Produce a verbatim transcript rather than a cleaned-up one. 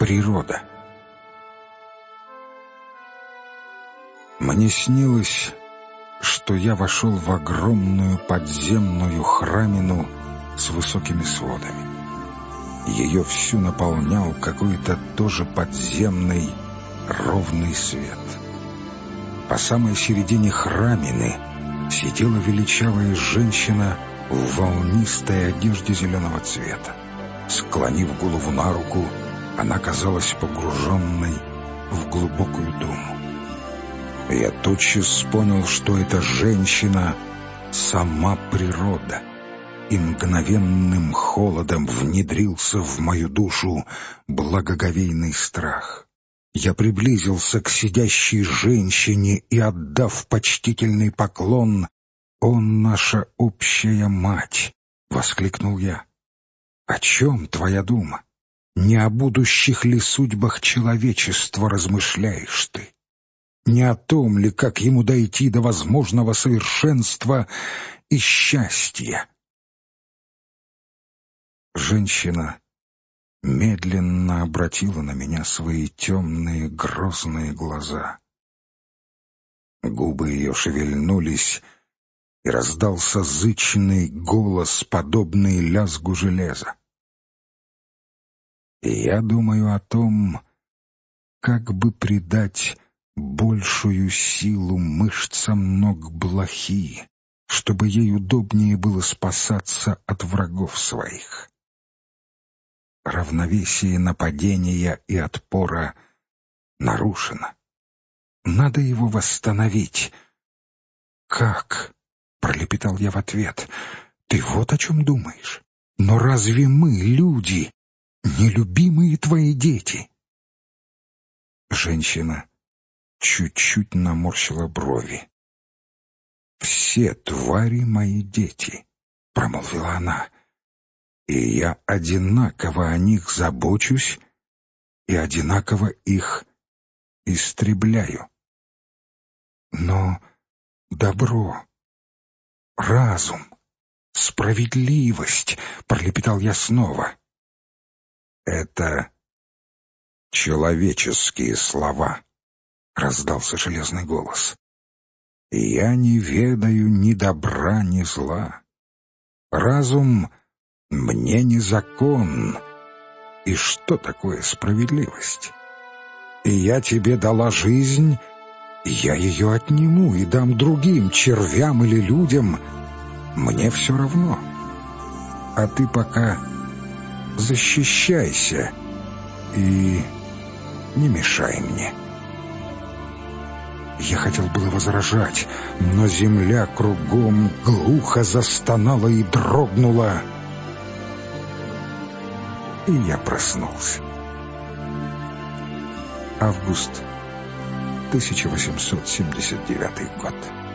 природа. Мне снилось, что я вошел в огромную подземную храмину с высокими сводами. Ее всю наполнял какой-то тоже подземный ровный свет. По самой середине храмины сидела величавая женщина в волнистой одежде зеленого цвета. Склонив голову на руку, она казалась погруженной в глубокую думу. Я тотчас понял, что эта женщина — сама природа, и мгновенным холодом внедрился в мою душу благоговейный страх. Я приблизился к сидящей женщине и, отдав почтительный поклон: «О, наша общая мать!» — воскликнул я. «О чем твоя дума? Не о будущих ли судьбах человечества размышляешь ты? Не о том ли, как ему дойти до возможного совершенства и счастья?» Женщина медленно обратила на меня свои темные грозные глаза. Губы ее шевельнулись, и раздался зычный голос, подобный лязгу железа. И я думаю о том, как бы придать большую силу мышцам ног блохи, чтобы ей удобнее было спасаться от врагов своих. Равновесие нападения и отпора нарушено. Надо его восстановить. «Как?» — пролепетал я в ответ. «Ты вот о чем думаешь? Но разве мы, люди, нелюбимые твои дети?» Женщина чуть-чуть наморщила брови. «Все твари мои дети», — промолвила она, — «и я одинаково о них забочусь и одинаково их истребляю. Но добро, разум, справедливость», — пролепетал я снова. «Это человеческие слова», — раздался железный голос. «Я не ведаю ни добра, ни зла. Разум мне не закон. И что такое справедливость? И я тебе дала жизнь, я ее отниму и дам другим, червям или людям. Мне все равно. А ты пока защищайся и не мешай мне». Я хотел было возражать, но земля кругом глухо застонала и дрогнула, и я проснулся. Август тысяча восемьсот семьдесят девятый год.